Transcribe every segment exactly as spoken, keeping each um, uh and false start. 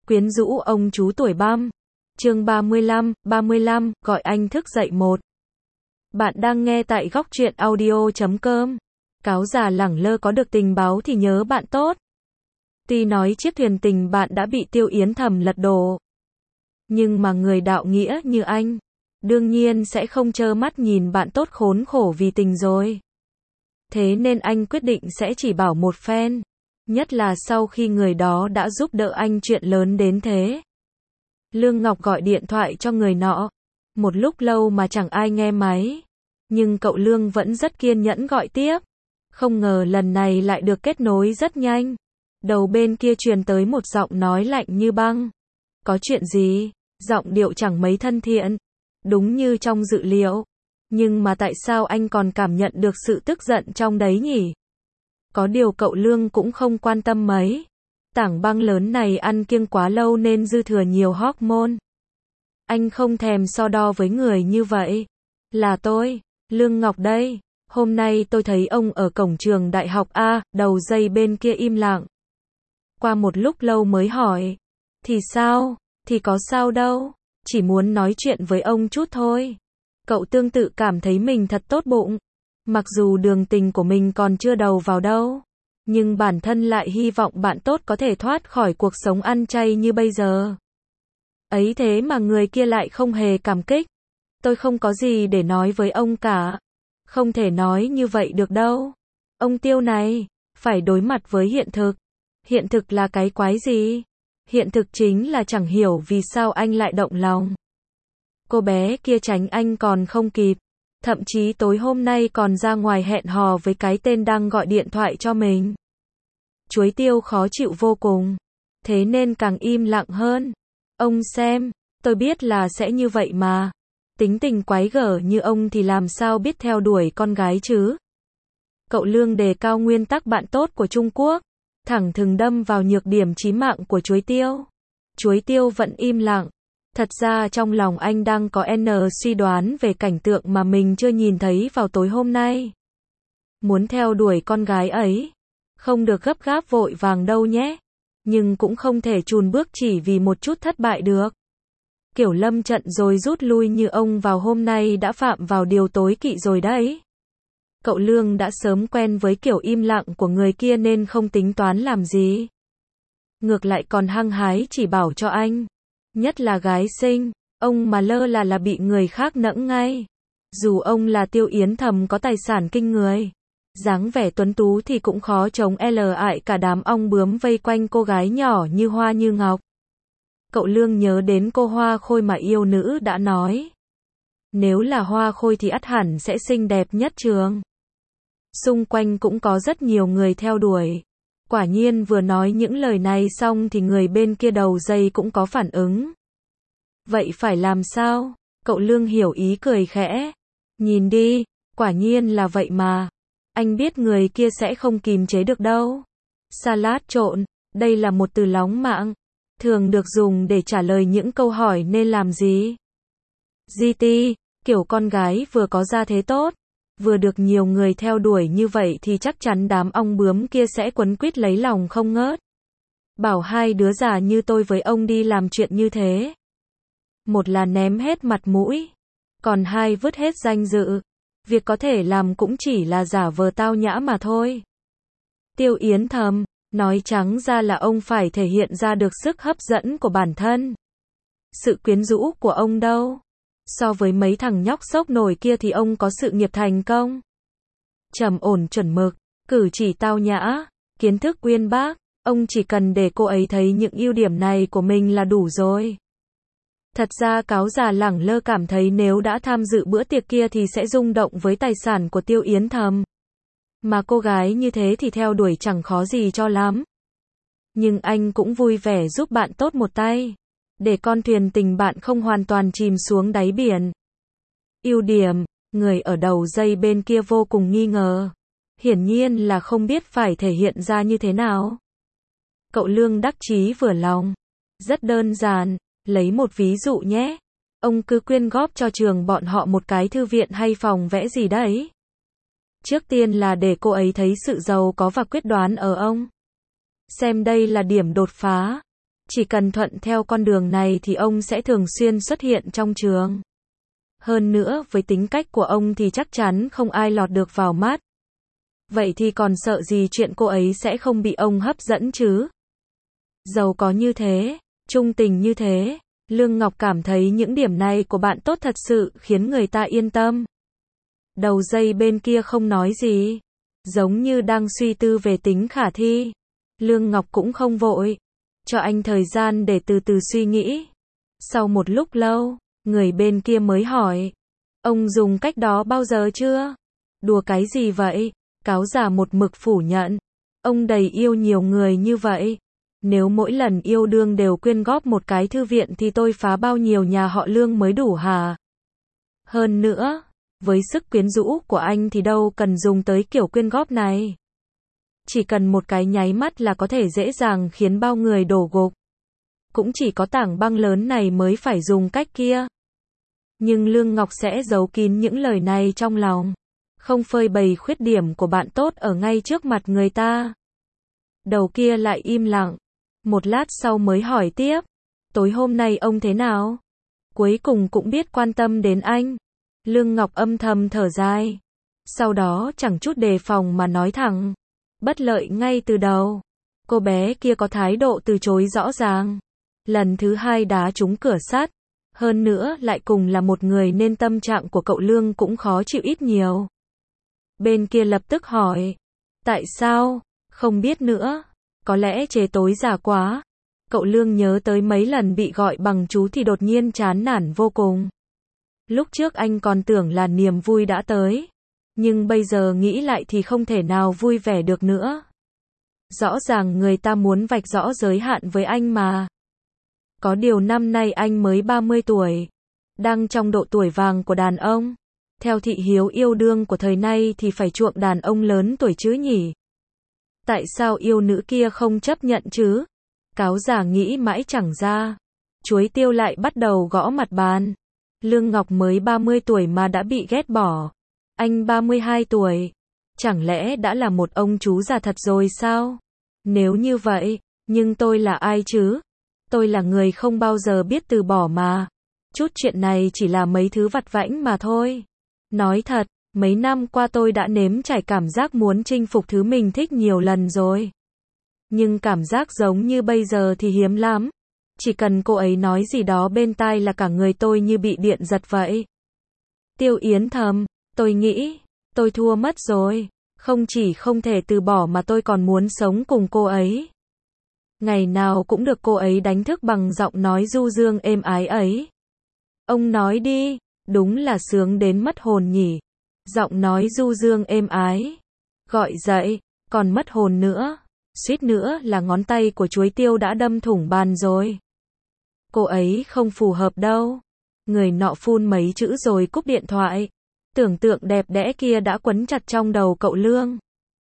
Quyến rũ ông chú tuổi băm. Chương ba mươi lăm, ba mươi lăm, gọi anh thức dậy một. Bạn đang nghe tại góc truyện audio chấm com. Cáo già lẳng lơ có được tình báo thì nhớ bạn tốt. Tuy nói chiếc thuyền tình bạn đã bị Tiêu Yến Thầm lật đổ, nhưng mà người đạo nghĩa như anh, đương nhiên sẽ không trơ mắt nhìn bạn tốt khốn khổ vì tình rồi. Thế nên anh quyết định sẽ chỉ bảo một phen. Nhất là sau khi người đó đã giúp đỡ anh chuyện lớn đến thế. Lương Ngọc gọi điện thoại cho người nọ. Một lúc lâu mà chẳng ai nghe máy. Nhưng cậu Lương vẫn rất kiên nhẫn gọi tiếp. Không ngờ lần này lại được kết nối rất nhanh. Đầu bên kia truyền tới một giọng nói lạnh như băng. Có chuyện gì? Giọng điệu chẳng mấy thân thiện. Đúng như trong dự liệu. Nhưng mà tại sao anh còn cảm nhận được sự tức giận trong đấy nhỉ? Có điều cậu Lương cũng không quan tâm mấy. Tảng băng lớn này ăn kiêng quá lâu nên dư thừa nhiều hormone. Anh không thèm so đo với người như vậy. Là tôi, Lương Ngọc đây. Hôm nay tôi thấy ông ở cổng trường đại học A, đầu dây bên kia im lặng. Qua một lúc lâu mới hỏi. Thì sao? Thì có sao đâu. Chỉ muốn nói chuyện với ông chút thôi. Cậu tương tự cảm thấy mình thật tốt bụng. Mặc dù đường tình của mình còn chưa đầu vào đâu, nhưng bản thân lại hy vọng bạn tốt có thể thoát khỏi cuộc sống ăn chay như bây giờ. Ấy thế mà người kia lại không hề cảm kích. Tôi không có gì để nói với ông cả. Không thể nói như vậy được đâu. Ông Tiêu này, phải đối mặt với hiện thực. Hiện thực là cái quái gì? Hiện thực chính là chẳng hiểu vì sao anh lại động lòng. Cô bé kia tránh anh còn không kịp. Thậm chí tối hôm nay còn ra ngoài hẹn hò với cái tên đang gọi điện thoại cho mình. Chuối Tiêu khó chịu vô cùng. Thế nên càng im lặng hơn. Ông xem, tôi biết là sẽ như vậy mà. Tính tình quái gở như ông thì làm sao biết theo đuổi con gái chứ? Cậu Lương đề cao nguyên tắc bạn tốt của Trung Quốc. Thẳng thừng đâm vào nhược điểm chí mạng của Chuối Tiêu. Chuối Tiêu vẫn im lặng. Thật ra trong lòng anh đang có N suy đoán về cảnh tượng mà mình chưa nhìn thấy vào tối hôm nay. Muốn theo đuổi con gái ấy. Không được gấp gáp vội vàng đâu nhé. Nhưng cũng không thể chùn bước chỉ vì một chút thất bại được. Kiểu lâm trận rồi rút lui như ông vào hôm nay đã phạm vào điều tối kỵ rồi đấy. Cậu Lương đã sớm quen với kiểu im lặng của người kia nên không tính toán làm gì. Ngược lại còn hăng hái chỉ bảo cho anh. Nhất là gái xinh, ông mà lơ là là bị người khác nẫng ngay. Dù ông là Tiêu Yến Thầm có tài sản kinh người, dáng vẻ tuấn tú thì cũng khó chống L ại cả đám ong bướm vây quanh cô gái nhỏ như hoa như ngọc. Cậu Lương nhớ đến cô Hoa Khôi mà yêu nữ đã nói. Nếu là Hoa Khôi thì ắt hẳn sẽ xinh đẹp nhất trường. Xung quanh cũng có rất nhiều người theo đuổi. Quả nhiên vừa nói những lời này xong thì người bên kia đầu dây cũng có phản ứng. Vậy phải làm sao? Cậu Lương hiểu ý cười khẽ. Nhìn đi, quả nhiên là vậy mà. Anh biết người kia sẽ không kìm chế được đâu. Salad trộn, đây là một từ lóng mạng. Thường được dùng để trả lời những câu hỏi nên làm gì. giê tê, kiểu con gái vừa có gia thế tốt. Vừa được nhiều người theo đuổi như vậy thì chắc chắn đám ong bướm kia sẽ quấn quýt lấy lòng không ngớt. Bảo hai đứa già như tôi với ông đi làm chuyện như thế. Một là ném hết mặt mũi. Còn hai vứt hết danh dự. Việc có thể làm cũng chỉ là giả vờ tao nhã mà thôi. Tiêu Yến Thầm, nói trắng ra là ông phải thể hiện ra được sức hấp dẫn của bản thân. Sự quyến rũ của ông đâu. So với mấy thằng nhóc sốc nổi kia thì ông có sự nghiệp thành công. Trầm ổn chuẩn mực, cử chỉ tao nhã, kiến thức uyên bác, ông chỉ cần để cô ấy thấy những ưu điểm này của mình là đủ rồi. Thật ra cáo già lẳng lơ cảm thấy nếu đã tham dự bữa tiệc kia thì sẽ rung động với tài sản của Tiêu Yến Thầm. Mà cô gái như thế thì theo đuổi chẳng khó gì cho lắm. Nhưng anh cũng vui vẻ giúp bạn tốt một tay. Để con thuyền tình bạn không hoàn toàn chìm xuống đáy biển. Ưu điểm, người ở đầu dây bên kia vô cùng nghi ngờ. Hiển nhiên là không biết phải thể hiện ra như thế nào. Cậu Lương đắc chí vừa lòng. Rất đơn giản, lấy một ví dụ nhé. Ông cứ quyên góp cho trường bọn họ một cái thư viện hay phòng vẽ gì đấy. Trước tiên là để cô ấy thấy sự giàu có và quyết đoán ở ông. Xem đây là điểm đột phá. Chỉ cần thuận theo con đường này thì ông sẽ thường xuyên xuất hiện trong trường. Hơn nữa với tính cách của ông thì chắc chắn không ai lọt được vào mắt. Vậy thì còn sợ gì chuyện cô ấy sẽ không bị ông hấp dẫn chứ? Giàu có như thế, trung tình như thế, Lương Ngọc cảm thấy những điểm này của bạn tốt thật sự khiến người ta yên tâm. Đầu dây bên kia không nói gì, giống như đang suy tư về tính khả thi. Lương Ngọc cũng không vội, cho anh thời gian để từ từ suy nghĩ. Sau một lúc lâu, người bên kia mới hỏi, ông dùng cách đó bao giờ chưa? Đùa cái gì vậy? Cáo già một mực phủ nhận, ông đầy yêu nhiều người như vậy. Nếu mỗi lần yêu đương đều quyên góp một cái thư viện thì tôi phá bao nhiêu nhà họ Lương mới đủ hả? Hơn nữa, với sức quyến rũ của anh thì đâu cần dùng tới kiểu quyên góp này. Chỉ cần một cái nháy mắt là có thể dễ dàng khiến bao người đổ gục. Cũng chỉ có tảng băng lớn này mới phải dùng cách kia. Nhưng Lương Ngọc sẽ giấu kín những lời này trong lòng, không phơi bày khuyết điểm của bạn tốt ở ngay trước mặt người ta. Đầu kia lại im lặng, một lát sau mới hỏi tiếp, tối hôm nay ông thế nào? Cuối cùng cũng biết quan tâm đến anh. Lương Ngọc âm thầm thở dài, sau đó chẳng chút đề phòng mà nói thẳng, bất lợi ngay từ đầu. Cô bé kia có thái độ từ chối rõ ràng. Lần thứ hai đá trúng cửa sắt, hơn nữa lại cùng là một người nên tâm trạng của cậu Lương cũng khó chịu ít nhiều. Bên kia lập tức hỏi, tại sao? Không biết nữa, có lẽ trời tối già quá. Cậu Lương nhớ tới mấy lần bị gọi bằng chú thì đột nhiên chán nản vô cùng. Lúc trước anh còn tưởng là niềm vui đã tới, nhưng bây giờ nghĩ lại thì không thể nào vui vẻ được nữa. Rõ ràng người ta muốn vạch rõ giới hạn với anh mà. Có điều năm nay anh mới ba mươi tuổi, đang trong độ tuổi vàng của đàn ông. Theo thị hiếu yêu đương của thời nay thì phải chuộng đàn ông lớn tuổi chứ nhỉ? Tại sao yêu nữ kia không chấp nhận chứ? Cáo già nghĩ mãi chẳng ra. Chuối tiêu lại bắt đầu gõ mặt bàn. Lương Ngọc mới ba mươi tuổi mà đã bị ghét bỏ. Anh ba mươi hai tuổi. Chẳng lẽ đã là một ông chú già thật rồi sao? Nếu như vậy, nhưng tôi là ai chứ? Tôi là người không bao giờ biết từ bỏ mà. Chút chuyện này chỉ là mấy thứ vặt vãnh mà thôi. Nói thật, mấy năm qua tôi đã nếm trải cảm giác muốn chinh phục thứ mình thích nhiều lần rồi. Nhưng cảm giác giống như bây giờ thì hiếm lắm. Chỉ cần cô ấy nói gì đó bên tai là cả người tôi như bị điện giật vậy. Tiêu Yến thầm, tôi nghĩ, tôi thua mất rồi. Không chỉ không thể từ bỏ mà tôi còn muốn sống cùng cô ấy. Ngày nào cũng được cô ấy đánh thức bằng giọng nói du dương êm ái ấy. Ông nói đi, đúng là sướng đến mất hồn nhỉ. Giọng nói du dương êm ái. Gọi dậy, còn mất hồn nữa. Suýt nữa là ngón tay của chuối tiêu đã đâm thủng bàn rồi. Cô ấy không phù hợp đâu. Người nọ phun mấy chữ rồi cúp điện thoại. Tưởng tượng đẹp đẽ kia đã quấn chặt trong đầu cậu Lương.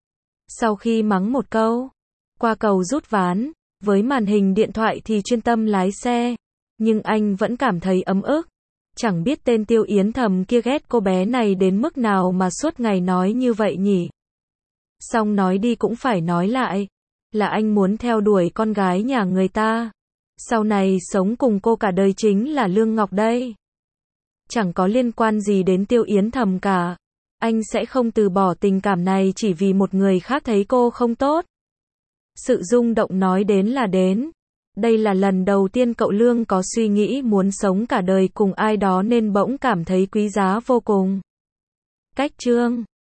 Sau khi mắng một câu, qua cầu rút ván, với màn hình điện thoại thì chuyên tâm lái xe. Nhưng anh vẫn cảm thấy ấm ức. Chẳng biết tên Tiêu Yến thầm kia ghét cô bé này đến mức nào mà suốt ngày nói như vậy nhỉ. Xong nói đi cũng phải nói lại. Là anh muốn theo đuổi con gái nhà người ta. Sau này sống cùng cô cả đời chính là Lương Ngọc đây. Chẳng có liên quan gì đến Tiêu Yến thầm cả. Anh sẽ không từ bỏ tình cảm này chỉ vì một người khác thấy cô không tốt. Sự rung động nói đến là đến. Đây là lần đầu tiên cậu Lương có suy nghĩ muốn sống cả đời cùng ai đó nên bỗng cảm thấy quý giá vô cùng. Cách chương